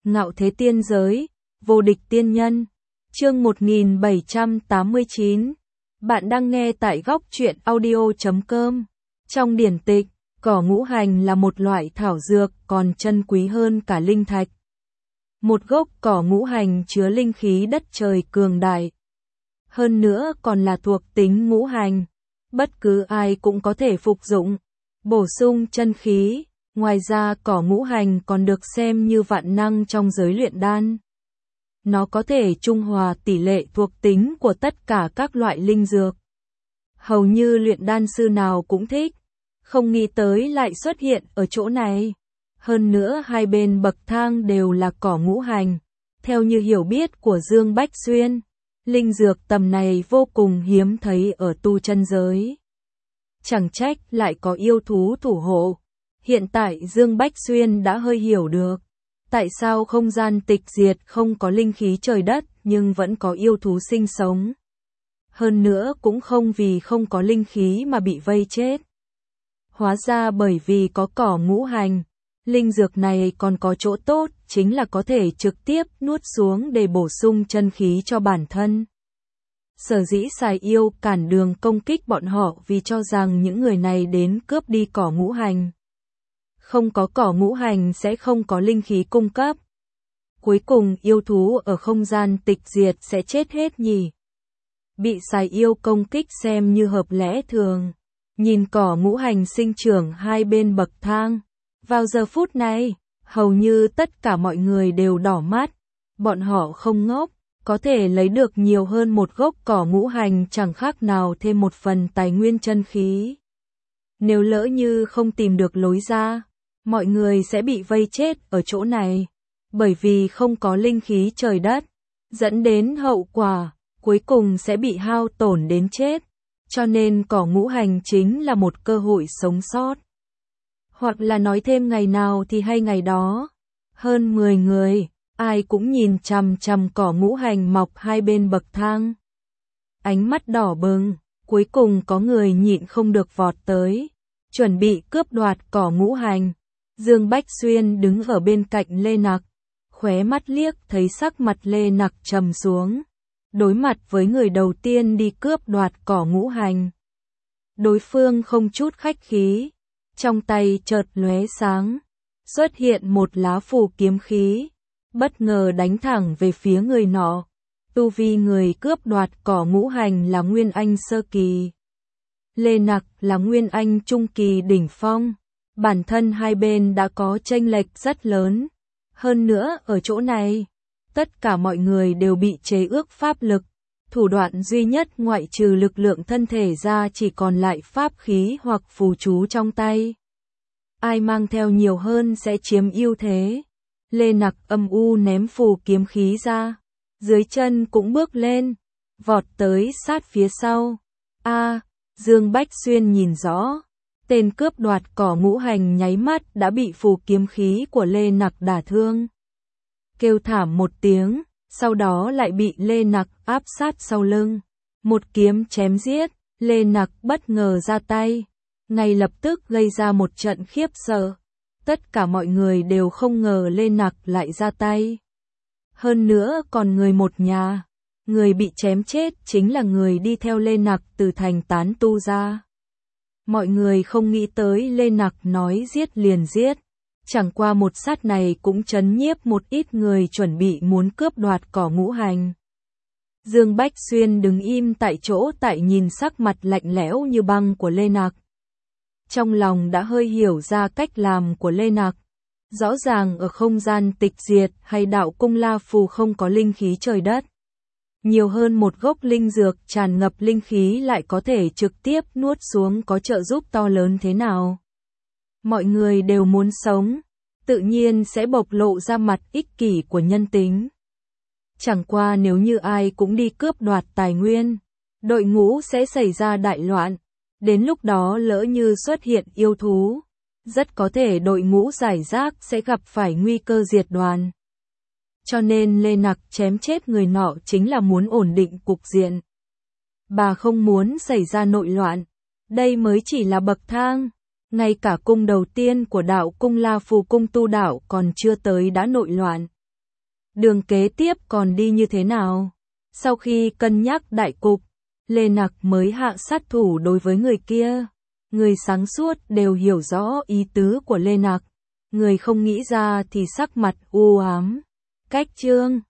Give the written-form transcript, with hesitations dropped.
Ngạo thế tiên giới, vô địch tiên nhân. Chương 1789. Bạn đang nghe tại góc truyện audio.com. Trong điển tịch, cỏ ngũ hành là một loại thảo dược còn chân quý hơn cả linh thạch. Một gốc cỏ ngũ hành chứa linh khí đất trời cường đại. Hơn nữa còn là thuộc tính ngũ hành. Bất cứ ai cũng có thể phục dụng, bổ sung chân khí. Ngoài ra cỏ ngũ hành còn được xem như vạn năng trong giới luyện đan. Nó có thể trung hòa tỷ lệ thuộc tính của tất cả các loại linh dược. Hầu như luyện đan sư nào cũng thích, không nghĩ tới lại xuất hiện ở chỗ này. Hơn nữa hai bên bậc thang đều là cỏ ngũ hành. Theo như hiểu biết của Dương Bách Xuyên, linh dược tầm này vô cùng hiếm thấy ở tu chân giới. Chẳng trách lại có yêu thú thủ hộ. Hiện tại Dương Bách Xuyên đã hơi hiểu được tại sao không gian tịch diệt không có linh khí trời đất nhưng vẫn có yêu thú sinh sống. Hơn nữa cũng không vì không có linh khí mà bị vây chết. Hóa ra bởi vì có cỏ ngũ hành, linh dược này còn có chỗ tốt chính là có thể trực tiếp nuốt xuống để bổ sung chân khí cho bản thân. Sở dĩ xài yêu cản đường công kích bọn họ vì cho rằng những người này đến cướp đi cỏ ngũ hành. Không có cỏ ngũ hành sẽ không có linh khí cung cấp. Cuối cùng yêu thú ở không gian tịch diệt sẽ chết hết nhỉ. Bị xài yêu công kích xem như hợp lẽ thường. Nhìn cỏ ngũ hành sinh trưởng hai bên bậc thang. Vào giờ phút này, hầu như tất cả mọi người đều đỏ mắt. Bọn họ không ngốc, có thể lấy được nhiều hơn một gốc cỏ ngũ hành chẳng khác nào thêm một phần tài nguyên chân khí. Nếu lỡ như không tìm được lối ra, mọi người sẽ bị vây chết ở chỗ này, bởi vì không có linh khí trời đất, dẫn đến hậu quả, cuối cùng sẽ bị hao tổn đến chết, cho nên cỏ ngũ hành chính là một cơ hội sống sót. Hoặc là nói thêm ngày nào thì hay ngày đó, hơn 10 người, ai cũng nhìn chằm chằm cỏ ngũ hành mọc hai bên bậc thang. Ánh mắt đỏ bừng, cuối cùng có người nhịn không được vọt tới, chuẩn bị cướp đoạt cỏ ngũ hành. Dương Bách Xuyên đứng ở bên cạnh Lê Nặc, khóe mắt liếc thấy sắc mặt Lê Nặc trầm xuống, đối mặt với người đầu tiên đi cướp đoạt cỏ ngũ hành. Đối phương không chút khách khí, trong tay chợt lóe sáng, xuất hiện một lá phù kiếm khí, bất ngờ đánh thẳng về phía người nọ. Tu vi người cướp đoạt cỏ ngũ hành là Nguyên Anh sơ kỳ. Lê Nặc là Nguyên Anh trung kỳ đỉnh phong. Bản thân hai bên đã có chênh lệch rất lớn. Hơn nữa ở chỗ này, tất cả mọi người đều bị chế ước pháp lực. Thủ đoạn duy nhất ngoại trừ lực lượng thân thể ra chỉ còn lại pháp khí hoặc phù chú trong tay. Ai mang theo nhiều hơn sẽ chiếm ưu thế. Lê Nặc âm u ném phù kiếm khí ra. Dưới chân cũng bước lên, vọt tới sát phía sau. Dương Bách Xuyên nhìn rõ. Tên cướp đoạt cỏ ngũ hành nháy mắt đã bị phù kiếm khí của Lê Nặc đả thương. Kêu thảm một tiếng, sau đó lại bị Lê Nặc áp sát sau lưng. Một kiếm chém giết, Lê Nặc bất ngờ ra tay. Ngay lập tức gây ra một trận khiếp sợ. Tất cả mọi người đều không ngờ Lê Nặc lại ra tay. Hơn nữa còn người một nhà. Người bị chém chết chính là người đi theo Lê Nặc từ thành tán tu ra. Mọi người không nghĩ tới Lê Nặc nói giết liền giết. Chẳng qua một sát này cũng trấn nhiếp một ít người chuẩn bị muốn cướp đoạt cỏ ngũ hành. Dương Bách Xuyên đứng im tại chỗ tại nhìn sắc mặt lạnh lẽo như băng của Lê Nặc. Trong lòng đã hơi hiểu ra cách làm của Lê Nặc. Rõ ràng ở không gian tịch diệt hay đạo cung La Phù không có linh khí trời đất. Nhiều hơn một gốc linh dược tràn ngập linh khí lại có thể trực tiếp nuốt xuống có trợ giúp to lớn thế nào. Mọi người đều muốn sống, tự nhiên sẽ bộc lộ ra mặt ích kỷ của nhân tính. Chẳng qua nếu như ai cũng đi cướp đoạt tài nguyên, đội ngũ sẽ xảy ra đại loạn. Đến lúc đó lỡ như xuất hiện yêu thú, rất có thể đội ngũ giải rác sẽ gặp phải nguy cơ diệt đoàn. Cho nên Lê Nặc chém chết người nọ chính là muốn ổn định cục diện. Bà không muốn xảy ra nội loạn. Đây mới chỉ là bậc thang. Ngay cả cung đầu tiên của đạo cung La Phù cung tu đạo còn chưa tới đã nội loạn. Đường kế tiếp còn đi như thế nào? Sau khi cân nhắc đại cục, Lê Nặc mới hạ sát thủ đối với người kia. Người sáng suốt đều hiểu rõ ý tứ của Lê Nặc, người không nghĩ ra thì sắc mặt u ám. Cách chương